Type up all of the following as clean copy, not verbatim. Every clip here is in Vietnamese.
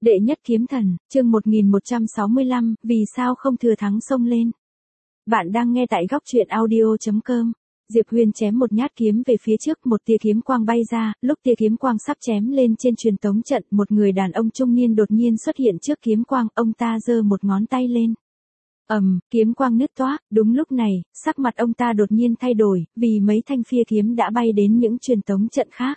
Đệ nhất kiếm thần, chương 1165, vì sao không thừa thắng xông lên. Bạn đang nghe tại góc truyện audio.com. Diệp Huyền chém một nhát kiếm về phía trước, một tia kiếm quang bay ra, lúc tia kiếm quang sắp chém lên trên truyền tống trận, một người đàn ông trung niên đột nhiên xuất hiện trước kiếm quang, ông ta giơ một ngón tay lên. Kiếm quang nứt toác, đúng lúc này, sắc mặt ông ta đột nhiên thay đổi, vì mấy thanh phia kiếm đã bay đến những truyền tống trận khác.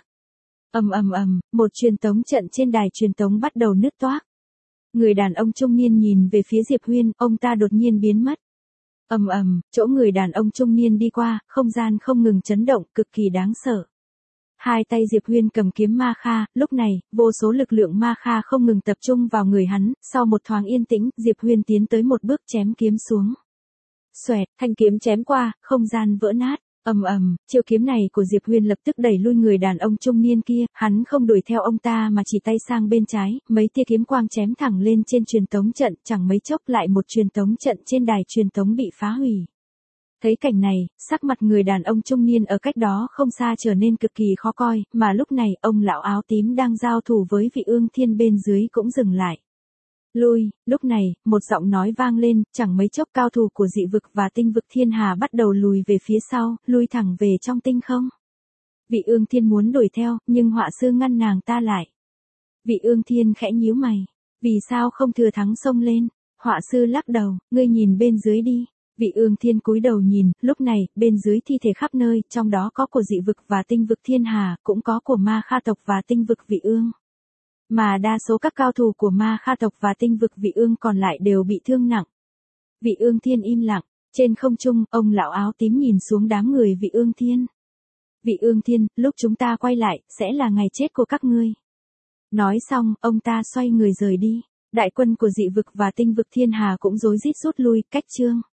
Một truyền tống trận trên đài truyền tống bắt đầu nứt toác. Người đàn ông trung niên nhìn về phía Diệp Huyền, ông ta đột nhiên biến mất. Chỗ người đàn ông trung niên đi qua, không gian không ngừng chấn động, cực kỳ đáng sợ. Hai tay Diệp Huyền cầm kiếm ma kha, lúc này, vô số lực lượng ma kha không ngừng tập trung vào người hắn, sau một thoáng yên tĩnh, Diệp Huyền tiến tới một bước chém kiếm xuống. Xoẹt, thanh kiếm chém qua, không gian vỡ nát. Chiêu kiếm này của Diệp Huyền lập tức đẩy lui người đàn ông trung niên kia, hắn không đuổi theo ông ta mà chỉ tay sang bên trái, mấy tia kiếm quang chém thẳng lên trên truyền tống trận, chẳng mấy chốc lại một truyền tống trận trên đài truyền tống bị phá hủy. Thấy cảnh này, sắc mặt người đàn ông trung niên ở cách đó không xa trở nên cực kỳ khó coi, mà lúc này, ông lão áo tím đang giao thủ với Vị Ương Thiên bên dưới cũng dừng lại. Lui, lúc này, một giọng nói vang lên, chẳng mấy chốc cao thủ của dị vực và tinh vực thiên hà bắt đầu lùi về phía sau, lui thẳng về trong tinh không. Vị Ương Thiên muốn đuổi theo, nhưng họa sư ngăn nàng ta lại. Vị Ương Thiên khẽ nhíu mày. Vì sao không thừa thắng xông lên? Họa sư lắc đầu, ngươi nhìn bên dưới đi. Vị Ương Thiên cúi đầu nhìn, lúc này, bên dưới thi thể khắp nơi, trong đó có của dị vực và tinh vực thiên hà, cũng có của ma kha tộc và tinh vực Vị Ương. Mà đa số các cao thủ của ma kha tộc và tinh vực Vị Ương còn lại đều bị thương nặng. Vị Ương Thiên im lặng, trên không trung, ông lão áo tím nhìn xuống đám người Vị Ương Thiên. Vị Ương Thiên, lúc chúng ta quay lại, sẽ là ngày chết của các ngươi. Nói xong, ông ta xoay người rời đi. Đại quân của dị vực và tinh vực thiên hà cũng rối rít rút lui, cách chương.